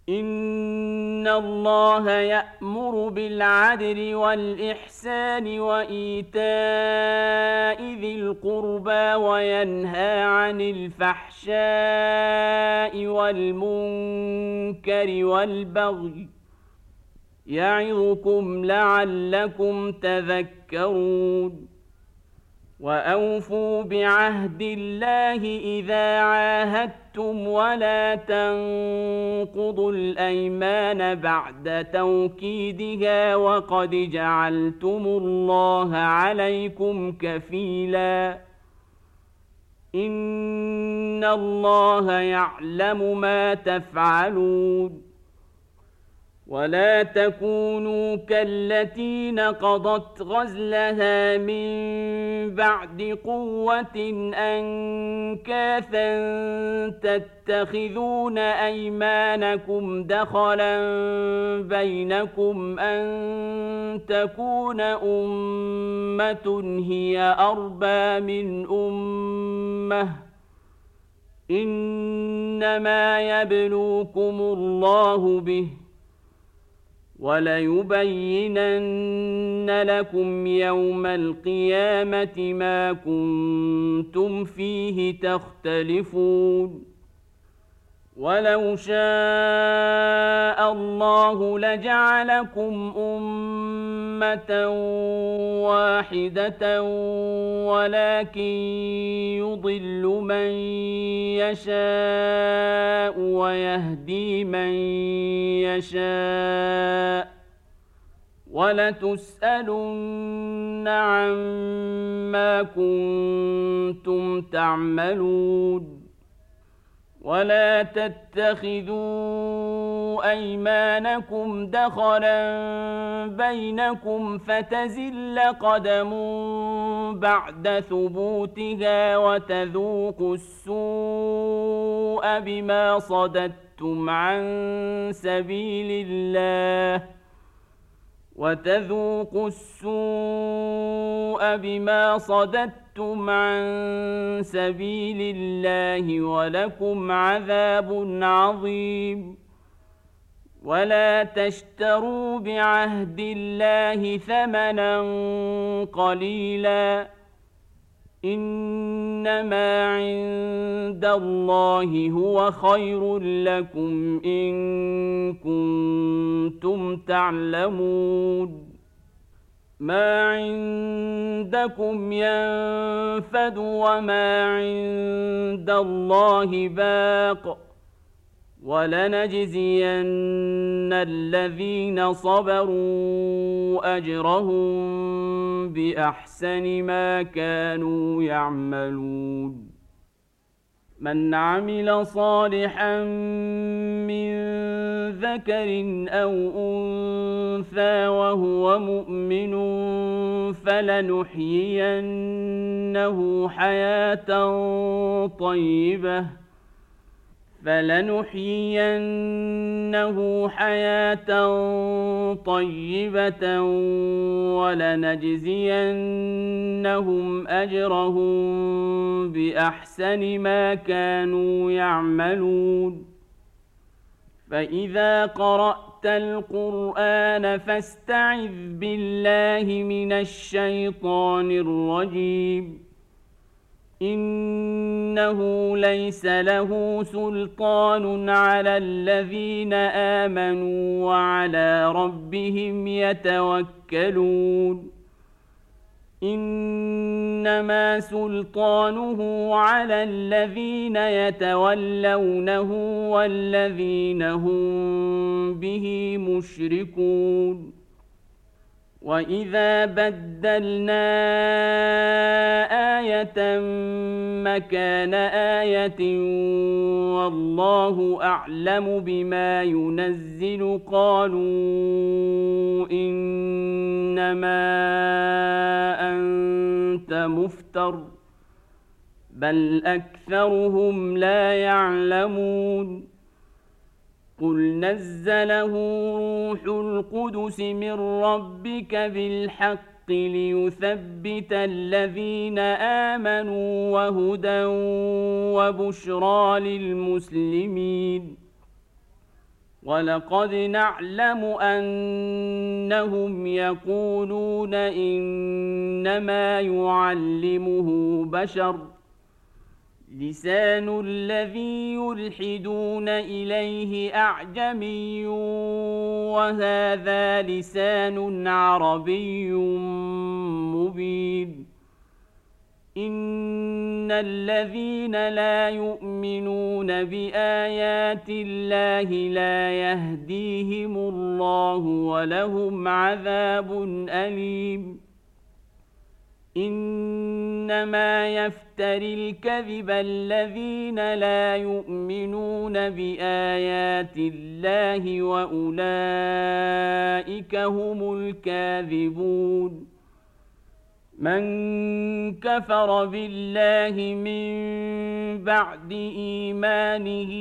إن الله يأمر بالعدل والإحسان وإيتاء ذي القربى وينهى عن الفحشاء والمنكر والبغي يعظكم لعلكم تذكرون وأوفوا بعهد الله إذا عاهدتم ولا تنقضوا الأيمان بعد توكيدها وقد جعلتم الله عليكم كفيلا إن الله يعلم ما تفعلون ولا تكونوا كالتي نقضت غزلها من بعد قوة أنكاثا تتخذون أيمانكم دخلا بينكم أن تكون أمة هي أربى من أمة إنما يبلوكم الله به وليبينن لكم يوم القيامة ما كنتم فيه تختلفون ولو شاء الله لجعلكم أمة واحدة ولكن يضل من يشاء ويهدي من يشاء ولتسألن عما كنتم تعملون ولا تتخذوا أيمانكم دخلا بينكم فتزل قدم بعد ثبوتها وتذوقوا السوء بما صددتم عن سبيل الله وتذوقوا السوء بما صددتم عن سبيل الله ولكم عذاب عظيم ولا تشتروا بعهد الله ثمنا قليلا إنما عند الله هو خير لكم إن كنتم تعلمون ما عندكم ينفد وما عند الله باق ولنجزين الذين صبروا أجرهم بأحسن ما كانوا يعملون من عمل صالحا من ذكر أو أنثى وهو مؤمن فلنحيينه حياة طيبة ولنجزينهم أجرهم بأحسن ما كانوا يعملون فإذا قرأت القرآن فاستعذ بالله من الشيطان الرجيم إنه ليس له سلطان على الذين آمنوا وعلى ربهم يتوكلون إنما سلطانه على الذين يتولونه والذين هم به مشركون وإذا بدلنا آية مكان آية والله أعلم بما ينزل قالوا إنما أنت مفتر بل أكثرهم لا يعلمون قل نزله روح القدس من ربك بالحق ليثبت الذين آمنوا وهدى وبشرى للمسلمين ولقد نعلم أنهم يقولون إنما يعلمه بشر لسان الذي يلحدون إليه أعجمي وهذا لسان عربي مبين إن الذين لا يؤمنون بآيات الله لا يهديهم الله ولهم عذاب أليم إنما يفتري الكذب الذين لا يؤمنون بآيات الله وأولئك هم الكاذبون من كفر بالله من بعد إيمانه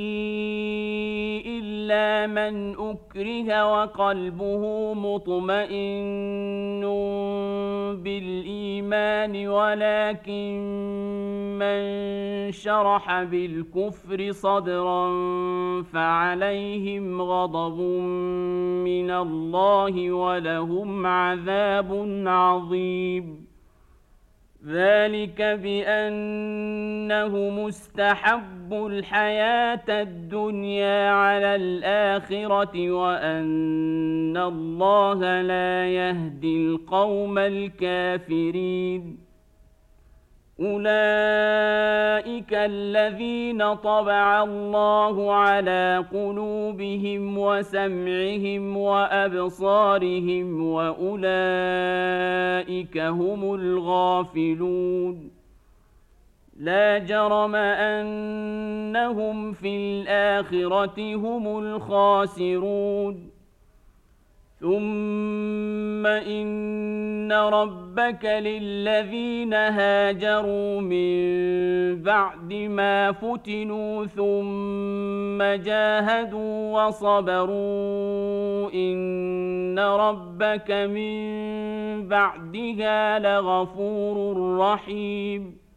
إلا من أكره وقلبه مطمئن بالإيمان ولكن من شرح بالكفر صدرا فعليهم غضب من الله ولهم عذاب عظيم ذلك بأنه مستحب الحياة الدنيا على الآخرة وأن الله لا يهدي القوم الكافرين أولئك الذين طبع الله على قلوبهم وسمعهم وأبصارهم وأولئك هم الغافلون لا جرم أنهم في الآخرة هم الخاسرون ثم إن ربك للذين هاجروا من بعد ما فتنوا ثم جاهدوا وصبروا إن ربك من بعدها لغفور رحيم